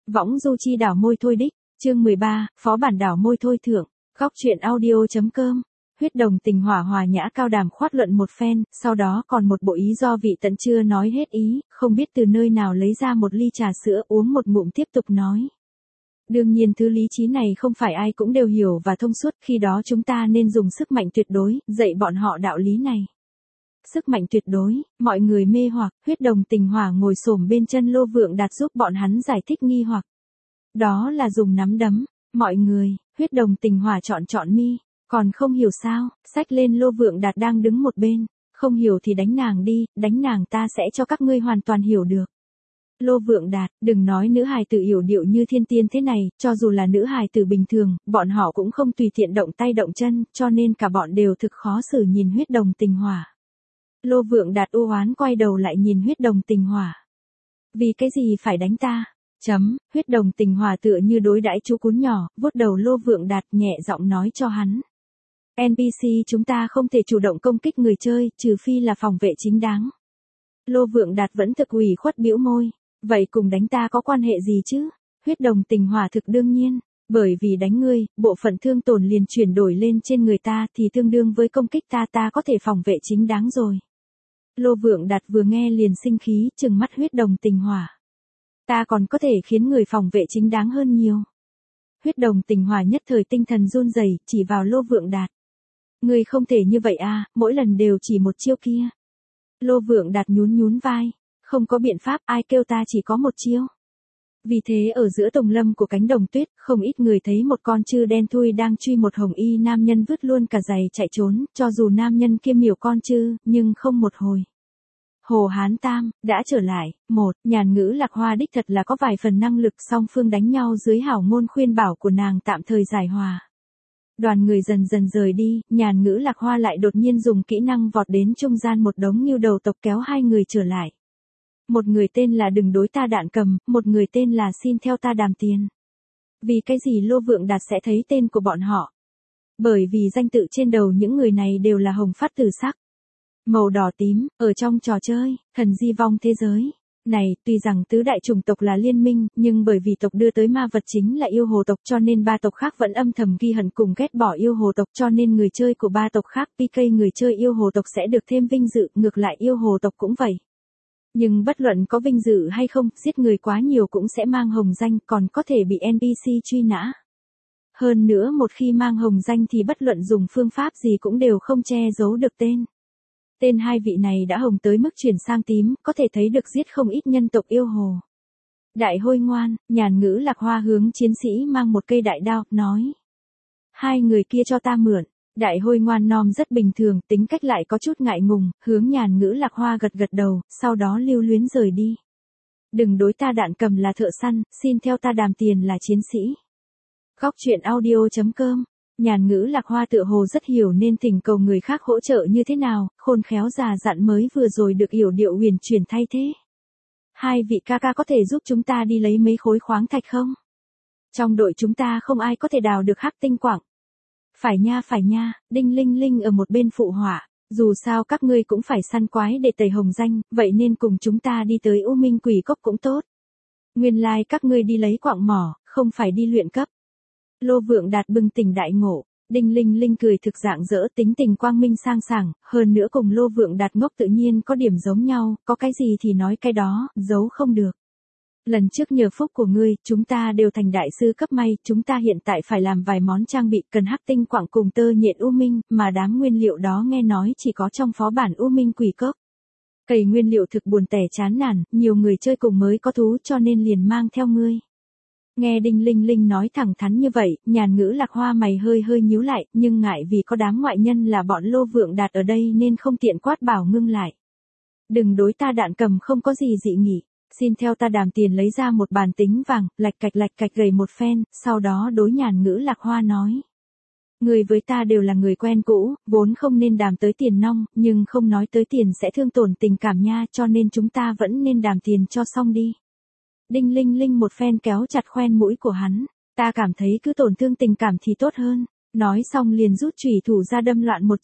Võng du chi đảo môi thôi đích, chương 13, phó bản đảo môi thôi thượng, góc truyện audio.com. Huyết đồng tình hỏa hòa nhã cao đàm khoát luận một phen, sau đó còn một bộ ý do vị tận chưa nói hết ý, không biết từ nơi nào lấy ra một ly trà sữa uống một ngụm tiếp tục nói. Đương nhiên thứ lý trí này không phải ai cũng đều hiểu và thông suốt, khi đó chúng ta nên dùng sức mạnh tuyệt đối, dạy bọn họ đạo lý này. Sức mạnh tuyệt đối, mọi người mê hoặc, huyết đồng tình hỏa ngồi xổm bên chân Lô Vượng Đạt giúp bọn hắn giải thích nghi hoặc. Đó là dùng nắm đấm, mọi người, huyết đồng tình hỏa chọn mi, còn không hiểu sao, xách lên Lô Vượng Đạt đang đứng một bên, không hiểu thì đánh nàng đi, đánh nàng ta sẽ cho các ngươi hoàn toàn hiểu được. Lô Vượng Đạt, đừng nói nữ hài tử yểu điệu như thiên tiên thế này, cho dù là nữ hài tử bình thường, bọn họ cũng không tùy tiện động tay động chân, cho nên cả bọn đều thực khó xử nhìn huyết đồng tình hỏa. Lô Vượng Đạt u oán quay đầu lại nhìn huyết đồng tình hỏa. Vì cái gì phải đánh ta? Huyết đồng tình hỏa tựa như đối đãi chú cún nhỏ, vuốt đầu Lô Vượng Đạt nhẹ giọng nói cho hắn. NPC chúng ta không thể chủ động công kích người chơi, trừ phi là phòng vệ chính đáng. Lô Vượng Đạt vẫn thực ủy khuất bĩu môi. Vậy cùng đánh ta có quan hệ gì chứ? Huyết đồng tình hỏa thực đương nhiên. Bởi vì đánh ngươi, bộ phận thương tổn liền chuyển đổi lên trên người ta thì tương đương với công kích ta có thể phòng vệ chính đáng rồi. Lô Vượng Đạt vừa nghe liền sinh khí, trừng mắt huyết đồng tình hỏa. Ta còn có thể khiến người phòng vệ chính đáng hơn nhiều. Huyết đồng tình hỏa nhất thời tinh thần run rẩy, chỉ vào Lô Vượng Đạt. Ngươi không thể như vậy à, mỗi lần đều chỉ một chiêu kia. Lô Vượng Đạt nhún vai. Không có biện pháp, ai kêu ta chỉ có một chiêu. Vì thế ở giữa tùng lâm của cánh đồng tuyết, không ít người thấy một con trư đen thui đang truy một hồng y nam nhân vứt luôn cả giày chạy trốn, cho dù nam nhân kia miểu con trư, nhưng không một hồi. Hồ Hán Tam, đã trở lại, nhàn ngữ Lạc Hoa đích thật là có vài phần năng lực, song phương đánh nhau dưới hảo ngôn khuyên bảo của nàng tạm thời giải hòa. Đoàn người dần dần rời đi, nhàn ngữ Lạc Hoa lại đột nhiên dùng kỹ năng vọt đến trung gian một đống ngưu đầu tộc kéo hai người trở lại. Một người tên là đừng đối ta đạn cầm, một người tên là xin theo ta đàm tiền. Vì cái gì Lô Vượng Đạt sẽ thấy tên của bọn họ? Bởi vì danh tự trên đầu những người này đều là hồng phát tử sắc. Màu đỏ tím, ở trong trò chơi, thần di vong thế giới. Này, tuy rằng tứ đại chủng tộc là liên minh, nhưng bởi vì tộc đưa tới ma vật chính là yêu hồ tộc cho nên ba tộc khác vẫn âm thầm ghi hận cùng ghét bỏ yêu hồ tộc, cho nên người chơi của ba tộc khác PK người chơi yêu hồ tộc sẽ được thêm vinh dự, ngược lại yêu hồ tộc cũng vậy. Nhưng bất luận có vinh dự hay không, giết người quá nhiều cũng sẽ mang hồng danh, còn có thể bị NPC truy nã. Hơn nữa một khi mang hồng danh thì bất luận dùng phương pháp gì cũng đều không che giấu được tên. Tên hai vị này đã hồng tới mức chuyển sang tím, có thể thấy được giết không ít nhân tộc yêu hồ. Đại hôi ngoan, nhàn ngữ Lạc Hoa hướng chiến sĩ mang một cây đại đao, nói. Hai người kia cho ta mượn. Đại hôi ngoan nom rất bình thường, tính cách lại có chút ngại ngùng, hướng nhàn ngữ Lạc Hoa gật đầu, sau đó lưu luyến rời đi. Đừng đối ta đạn cầm là thợ săn, xin theo ta đàm tiền là chiến sĩ. Góc truyện audio.com. Nhàn ngữ Lạc Hoa tựa hồ rất hiểu nên thỉnh cầu người khác hỗ trợ như thế nào, khôn khéo già dặn mới vừa rồi được yểu điệu huyền chuyển thay thế. Hai vị ca ca có thể giúp chúng ta đi lấy mấy khối khoáng thạch không? Trong đội chúng ta không ai có thể đào được hắc tinh quặng. Phải nha, Đinh Linh Linh ở một bên phụ họa, dù sao các ngươi cũng phải săn quái để tẩy hồng danh, vậy nên cùng chúng ta đi tới U Minh Quỷ Cốc cũng tốt. Nguyên lai các ngươi đi lấy quặng mỏ, không phải đi luyện cấp. Lô Vượng Đạt bừng tỉnh đại ngộ, Đinh Linh Linh cười thực rạng rỡ, tính tình quang minh sang sảng, hơn nữa cùng Lô Vượng Đạt ngốc tự nhiên có điểm giống nhau, có cái gì thì nói cái đó, giấu không được. Lần trước nhờ phúc của ngươi, chúng ta đều thành đại sư cấp may, chúng ta hiện tại phải làm vài món trang bị cần hắc tinh quặng cùng tơ nhện U Minh, mà đám nguyên liệu đó nghe nói chỉ có trong phó bản U Minh Quỷ Cốc. Cày nguyên liệu thực buồn tẻ chán nản, nhiều người chơi cùng mới có thú cho nên liền mang theo ngươi. Nghe Đinh Linh Linh nói thẳng thắn như vậy, nhàn ngữ Lạc Hoa mày hơi nhíu lại, nhưng ngại vì có đám ngoại nhân là bọn Lô Vượng Đạt ở đây nên không tiện quát bảo ngưng lại. Đừng đối ta đạn cầm không có gì dị nghị. Xin theo ta đàm tiền lấy ra một bàn tính vàng, lạch cạch gầy một phen, sau đó đối nhàn ngữ Lạc Hoa nói. Người với ta đều là người quen cũ, vốn không nên đàm tới tiền nong, nhưng không nói tới tiền sẽ thương tổn tình cảm nha, cho nên chúng ta vẫn nên đàm tiền cho xong đi. Đinh Linh Linh một phen kéo chặt khoen mũi của hắn, ta cảm thấy cứ tổn thương tình cảm thì tốt hơn, nói xong liền rút chủy thủ ra đâm loạn một trận.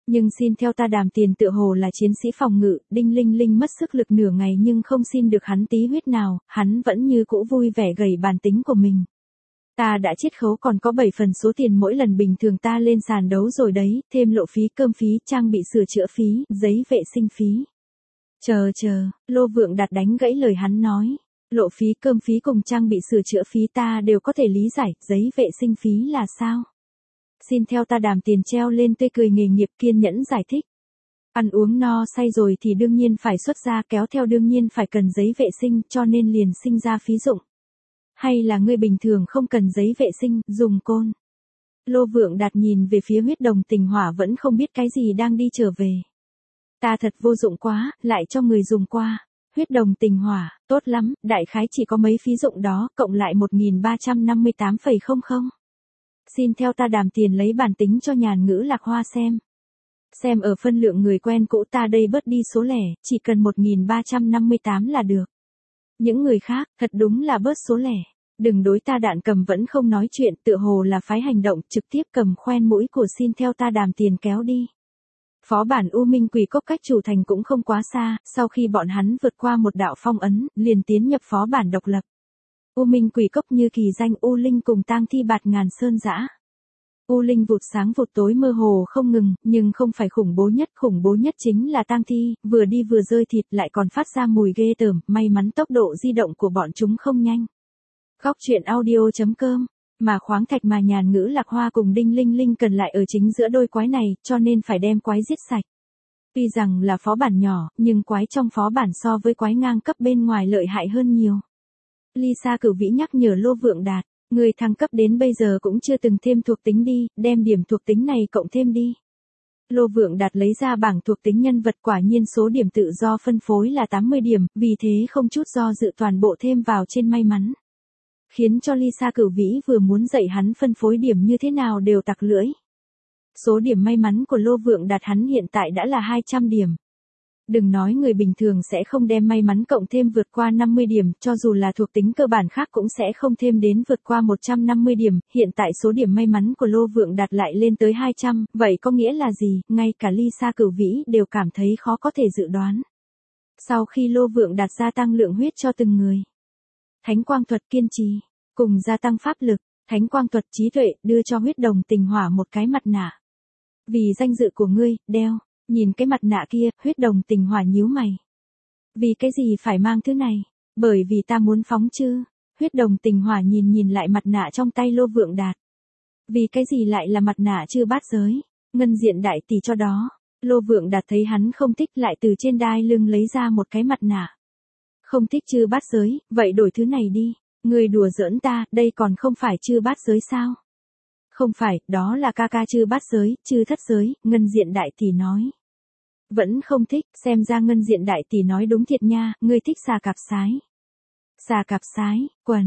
Nhưng xin theo ta đàm tiền tựa hồ là chiến sĩ phòng ngự, Đinh Linh Linh mất sức lực nửa ngày nhưng không xin được hắn tí huyết nào, hắn vẫn như cũ vui vẻ gầy bản tính của mình. Ta đã chiết khấu còn có 7 phần số tiền mỗi lần bình thường ta lên sàn đấu rồi đấy, thêm lộ phí cơm phí, trang bị sửa chữa phí, giấy vệ sinh phí. Chờ, Lô Vượng Đạt đánh gãy lời hắn nói. Lộ phí cơm phí cùng trang bị sửa chữa phí ta đều có thể lý giải, giấy vệ sinh phí là sao? Xin theo ta đàm tiền treo lên tươi cười nghề nghiệp kiên nhẫn giải thích. Ăn uống no say rồi thì đương nhiên phải xuất ra, kéo theo đương nhiên phải cần giấy vệ sinh, cho nên liền sinh ra phí dụng. Hay là ngươi bình thường không cần giấy vệ sinh, dùng côn? Lô Vượng Đạt nhìn về phía huyết đồng tình hỏa vẫn không biết cái gì đang đi trở về. Ta thật vô dụng quá, lại cho người dùng qua. Huyết đồng tình hỏa, tốt lắm, đại khái chỉ có mấy phí dụng đó, cộng lại 1358,00. Xin theo ta đàm tiền lấy bản tính cho Nhàn Ngữ Lạc Hoa xem. Xem ở phân lượng người quen cũ ta đây bớt đi số lẻ, chỉ cần 1358 là được. Những người khác, thật đúng là bớt số lẻ. Đừng đối ta Đạn Cầm vẫn không nói chuyện, tựa hồ là phái hành động, trực tiếp cầm khoen mũi của xin theo ta đàm tiền kéo đi. Phó bản U Minh Quỷ Cốc cách chủ thành cũng không quá xa, sau khi bọn hắn vượt qua một đạo phong ấn, liền tiến nhập phó bản độc lập. U Minh Quỷ Cốc như kỳ danh U Linh cùng tang thi bạt ngàn sơn dã. U Linh vụt sáng vụt tối mơ hồ không ngừng, nhưng không phải khủng bố nhất chính là tang thi, vừa đi vừa rơi thịt lại còn phát ra mùi ghê tởm, may mắn tốc độ di động của bọn chúng không nhanh. Góc truyện audio.com, mà khoáng thạch mà Nhàn Ngữ Lạc Hoa cùng Đinh Linh Linh cần lại ở chính giữa đôi quái này, cho nên phải đem quái giết sạch. Tuy rằng là phó bản nhỏ, nhưng quái trong phó bản so với quái ngang cấp bên ngoài lợi hại hơn nhiều. Lisa Cửu Vĩ nhắc nhở Lô Vượng Đạt, người thăng cấp đến bây giờ cũng chưa từng thêm thuộc tính đi, đem điểm thuộc tính này cộng thêm đi. Lô Vượng Đạt lấy ra bảng thuộc tính nhân vật, quả nhiên số điểm tự do phân phối là 80 điểm, vì thế không chút do dự toàn bộ thêm vào trên may mắn. Khiến cho Lisa Cửu Vĩ vừa muốn dạy hắn phân phối điểm như thế nào đều tặc lưỡi. Số điểm may mắn của Lô Vượng Đạt hắn hiện tại đã là 200 điểm. Đừng nói người bình thường sẽ không đem may mắn cộng thêm vượt qua 50 điểm, cho dù là thuộc tính cơ bản khác cũng sẽ không thêm đến vượt qua 150 điểm, hiện tại số điểm may mắn của Lô Vượng Đạt lại lên tới 200, vậy có nghĩa là gì, ngay cả Lisa Cửu Vĩ đều cảm thấy khó có thể dự đoán. Sau khi Lô Vượng Đạt gia tăng lượng huyết cho từng người, Thánh Quang Thuật kiên trì, cùng gia tăng pháp lực, Thánh Quang Thuật trí tuệ, đưa cho huyết đồng tình hỏa một cái mặt nạ. Vì danh dự của ngươi, đeo. Nhìn cái mặt nạ kia, huyết đồng tình hỏa nhíu mày. Vì cái gì phải mang thứ này? Bởi vì ta muốn phóng chứ. Huyết đồng tình hỏa nhìn lại mặt nạ trong tay Lô Vượng Đạt. Vì cái gì lại là mặt nạ chư bát giới? Ngân diện đại tỷ cho đó. Lô Vượng Đạt thấy hắn không thích lại từ trên đai lưng lấy ra một cái mặt nạ. Không thích chư bát giới, vậy đổi thứ này đi. Người đùa giỡn ta, đây còn không phải chư bát giới sao? Không phải, đó là ca ca chư bát giới, chư thất giới, Ngân diện đại tỷ nói. Vẫn không thích, xem ra Ngân diện đại tỷ nói đúng thiệt nha, ngươi thích xà cạp sái. Xà cạp sái,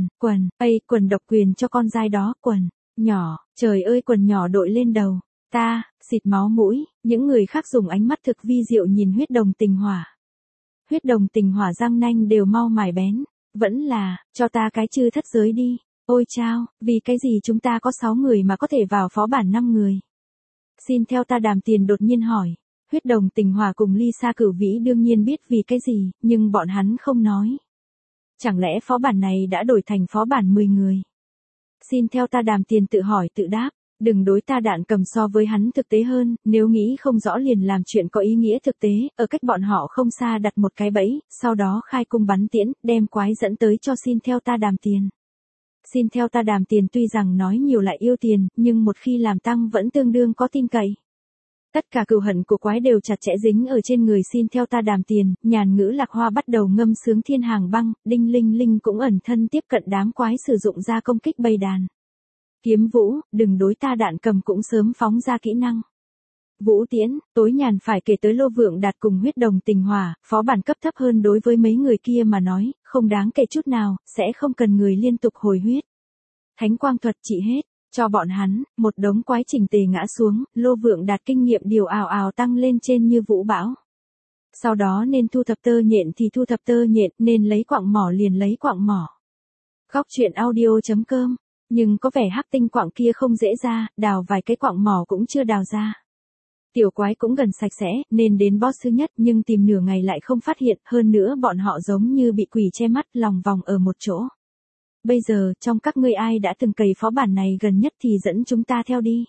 quần độc quyền cho con dai đó, quần nhỏ, trời ơi quần nhỏ đội lên đầu. Ta, xịt máu mũi, những người khác dùng ánh mắt thực vi diệu nhìn huyết đồng tình hỏa. Huyết đồng tình hỏa răng nanh đều mau mài bén, vẫn là, cho ta cái chư thất giới đi. Ôi chao, vì cái gì chúng ta có 6 người mà có thể vào phó bản 5 người? Xin theo ta đàm tiền đột nhiên hỏi. Huyết đồng tình hỏa cùng Lisa Cửu Vĩ đương nhiên biết vì cái gì, nhưng bọn hắn không nói. Chẳng lẽ phó bản này đã đổi thành phó bản 10 người? Xin theo ta đàm tiền tự hỏi tự đáp. Đừng đối ta Đạn Cầm so với hắn thực tế hơn, nếu nghĩ không rõ liền làm chuyện có ý nghĩa thực tế, ở cách bọn họ không xa đặt một cái bẫy, sau đó khai cung bắn tiễn, đem quái dẫn tới cho xin theo ta đàm tiền. Xin theo ta đàm tiền tuy rằng nói nhiều lại yêu tiền, nhưng một khi làm tăng vẫn tương đương có tin cậy. Tất cả cừu hận của quái đều chặt chẽ dính ở trên người xin theo ta đàm tiền, Nhàn Ngữ Lạc Hoa bắt đầu ngâm sướng thiên hàng băng, Đinh Linh Linh cũng ẩn thân tiếp cận đám quái sử dụng ra công kích bầy đàn. Kiếm Vũ, đừng đối ta Đạn Cầm cũng sớm phóng ra kỹ năng. Vũ Tiễn, tối nhàn phải kể tới Lô Vượng Đạt cùng huyết đồng tình hỏa, phó bản cấp thấp hơn đối với mấy người kia mà nói, không đáng kể chút nào, sẽ không cần người liên tục hồi huyết. Thánh Quang Thuật trị hết, cho bọn hắn, một đống quái chỉnh tề ngã xuống, Lô Vượng Đạt kinh nghiệm điều ào ào tăng lên trên như vũ bão. Sau đó nên thu thập tơ nhện thì thu thập tơ nhện, nên lấy quặng mỏ liền lấy quặng mỏ. Góc truyện audio.com, nhưng có vẻ hắc tinh quặng kia không dễ ra, đào vài cái quặng mỏ cũng chưa đào ra. Tiểu quái cũng gần sạch sẽ, nên đến boss thứ nhất nhưng tìm nửa ngày lại không phát hiện, hơn nữa bọn họ giống như bị quỷ che mắt lòng vòng ở một chỗ. Bây giờ, trong các ngươi ai đã từng cày phó bản này gần nhất thì dẫn chúng ta theo đi.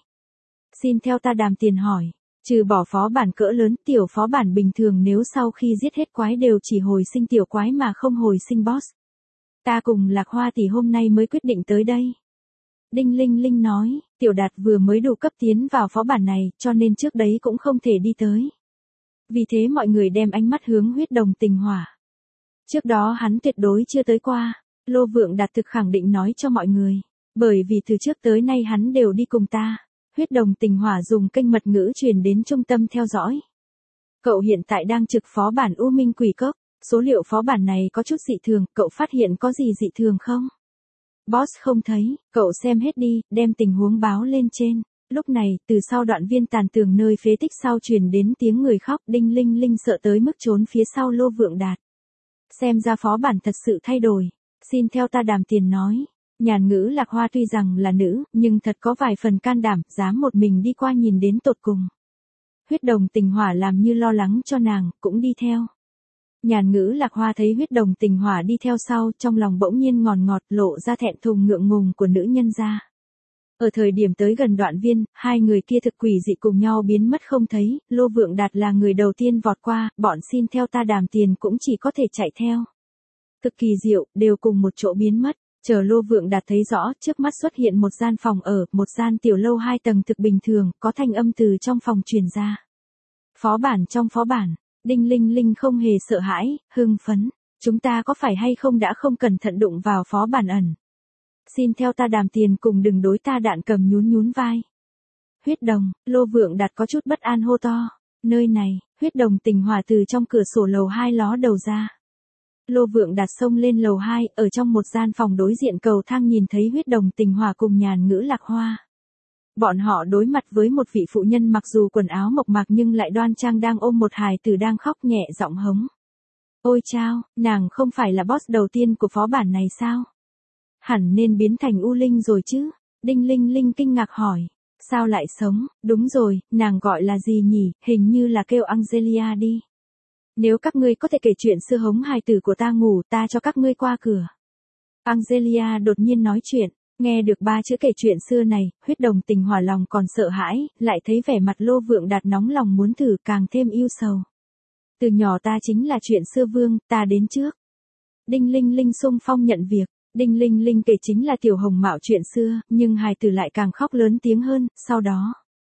Xin theo ta Đàm Tiền hỏi. Trừ bỏ phó bản cỡ lớn, tiểu phó bản bình thường nếu sau khi giết hết quái đều chỉ hồi sinh tiểu quái mà không hồi sinh boss. Ta cùng Lạc Hoa tỷ hôm nay mới quyết định tới đây. Đinh Linh Linh nói, Tiểu Đạt vừa mới đủ cấp tiến vào phó bản này, cho nên trước đấy cũng không thể đi tới. Vì thế mọi người đem ánh mắt hướng huyết đồng tình hỏa. Trước đó hắn tuyệt đối chưa tới qua, Lô Vượng Đạt thực khẳng định nói cho mọi người. Bởi vì từ trước tới nay hắn đều đi cùng ta. Huyết đồng tình hỏa dùng kênh mật ngữ truyền đến trung tâm theo dõi. Cậu hiện tại đang trực phó bản U Minh Quỷ Cốc. Số liệu phó bản này có chút dị thường, cậu phát hiện có gì dị thường không? Boss không thấy, cậu xem hết đi, đem tình huống báo lên trên. Lúc này, từ sau đoạn viên tàn tường nơi phế tích sau truyền đến tiếng người khóc, Đinh Linh Linh sợ tới mức trốn phía sau Lô Vượng Đạt. Xem ra phó bản thật sự thay đổi. Xin theo ta Đàm Tiền nói. Nhàn Ngữ Lạc Hoa tuy rằng là nữ, nhưng thật có vài phần can đảm, dám một mình đi qua nhìn đến tột cùng. Huyết đồng tình hỏa làm như lo lắng cho nàng, cũng đi theo. Nhàn Ngữ Lạc Hoa thấy huyết đồng tình hỏa đi theo sau, trong lòng bỗng nhiên ngọt lộ ra thẹn thùng ngượng ngùng của nữ nhân ra. Ở thời điểm tới gần đoạn viên, hai người kia thực quỷ dị cùng nhau biến mất không thấy, Lô Vượng Đạt là người đầu tiên vọt qua, bọn xin theo ta Đàm Tiền cũng chỉ có thể chạy theo. Cực kỳ diệu, đều cùng một chỗ biến mất, chờ Lô Vượng Đạt thấy rõ, trước mắt xuất hiện một gian phòng ở, một gian tiểu lâu 2 tầng thực bình thường, có thanh âm từ trong phòng truyền ra. Phó bản trong phó bản. Đinh Linh Linh không hề sợ hãi, hưng phấn. Chúng ta có phải hay không đã không cẩn thận đụng vào phó bản ẩn? Xin theo ta Đàm Tiền cùng đừng đối ta Đạn Cầm nhún vai. Huyết đồng, Lô Vượng Đạt có chút bất an hô to. Nơi này, huyết đồng tình hỏa từ trong cửa sổ lầu 2 ló đầu ra. Lô Vượng Đạt xông lên lầu 2, ở trong một gian phòng đối diện cầu thang nhìn thấy huyết đồng tình hỏa cùng Nhàn Ngữ Lạc Hoa. Bọn họ đối mặt với một vị phụ nhân mặc dù quần áo mộc mạc nhưng lại đoan trang đang ôm một hài tử đang khóc nhẹ giọng hống. Ôi chao, nàng không phải là boss đầu tiên của phó bản này sao? Hẳn nên biến thành U Linh rồi chứ? Đinh Linh Linh kinh ngạc hỏi. Sao lại sống? Đúng rồi, nàng gọi là gì nhỉ? Hình như là kêu Angelia đi. Nếu các ngươi có thể kể chuyện xưa hống hài tử của ta ngủ, ta cho các ngươi qua cửa. Angelia đột nhiên nói chuyện. Nghe được 3 chữ kể chuyện xưa này, huyết đồng tình hỏa lòng còn sợ hãi, lại thấy vẻ mặt Lô Vượng Đạt nóng lòng muốn thử càng thêm yêu sầu. Từ nhỏ ta chính là chuyện xưa vương, ta đến trước. Đinh Linh Linh xung phong nhận việc, Đinh Linh Linh kể chính là tiểu hồng mạo chuyện xưa, nhưng hài tử lại càng khóc lớn tiếng hơn, sau đó.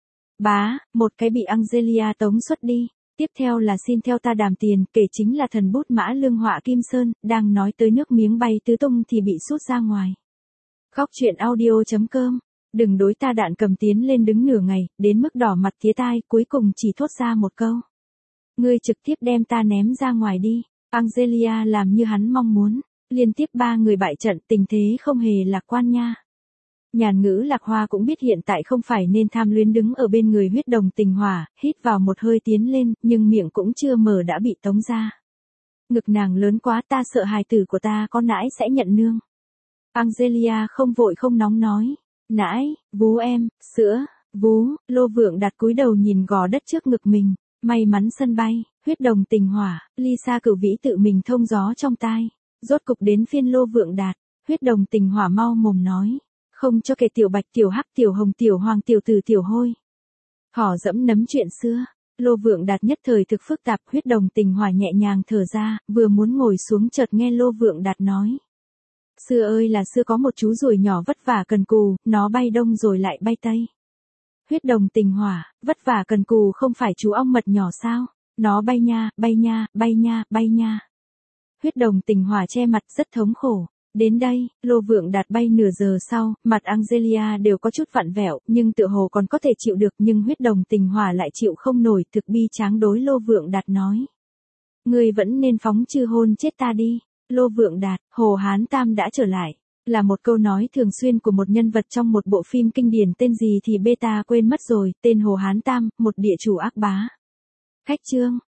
Một cái bị Angelia tống xuất đi. Tiếp theo là xin theo ta Đàm Tiền, kể chính là thần bút mã lương họa Kim Sơn, đang nói tới nước miếng bay tứ tung thì bị sút ra ngoài. Khóc chuyện audio.com. Đừng đối ta Đạn Cầm tiến lên đứng nửa ngày, đến mức đỏ mặt tía tai, cuối cùng chỉ thốt ra một câu. Ngươi trực tiếp đem ta ném ra ngoài đi. Angelia làm như hắn mong muốn. Liên tiếp 3 người bại trận, tình thế không hề lạc quan nha. Nhàn Ngữ Lạc Hoa cũng biết hiện tại không phải nên tham luyến đứng ở bên người huyết đồng tình hỏa, hít vào một hơi tiến lên, nhưng miệng cũng chưa mở đã bị tống ra. Ngực nàng lớn quá, ta sợ hài tử của ta có nãi sẽ nhận nương. Angelia không vội không nóng nói. Nãi, vú em, sữa, vú. Lô Vượng Đạt cúi đầu nhìn gò đất trước ngực mình. May mắn sân bay, huyết đồng tình hỏa, Lisa Cửu Vĩ tự mình thông gió trong tai. Rốt cục đến phiên Lô Vượng Đạt, huyết đồng tình hỏa mau mồm nói. Không cho kể tiểu bạch tiểu hắc tiểu hồng tiểu hoàng tiểu tử tiểu hôi. Họ dẫm nấm chuyện xưa. Lô Vượng Đạt nhất thời thực phức tạp, huyết đồng tình hỏa nhẹ nhàng thở ra, vừa muốn ngồi xuống chợt nghe Lô Vượng Đạt nói. Xưa ơi là xưa có một chú ruồi nhỏ vất vả cần cù, nó bay đông rồi lại bay tây. Huyết đồng tình hỏa, vất vả cần cù không phải chú ong mật nhỏ sao? Nó bay nha, bay nha, bay nha, bay nha. Huyết đồng tình hỏa che mặt rất thống khổ. Đến đây, Lô Vượng Đạt bay nửa giờ sau, mặt Angelia đều có chút vặn vẹo, nhưng tựa hồ còn có thể chịu được, nhưng huyết đồng tình hỏa lại chịu không nổi, thực bi tráng đối Lô Vượng Đạt nói. Ngươi vẫn nên phóng chư hôn chết ta đi. Lô Vượng Đạt, Hồ Hán Tam đã trở lại. Là một câu nói thường xuyên của một nhân vật trong một bộ phim kinh điển tên gì thì beta quên mất rồi, tên Hồ Hán Tam, một địa chủ ác bá. Khách chương,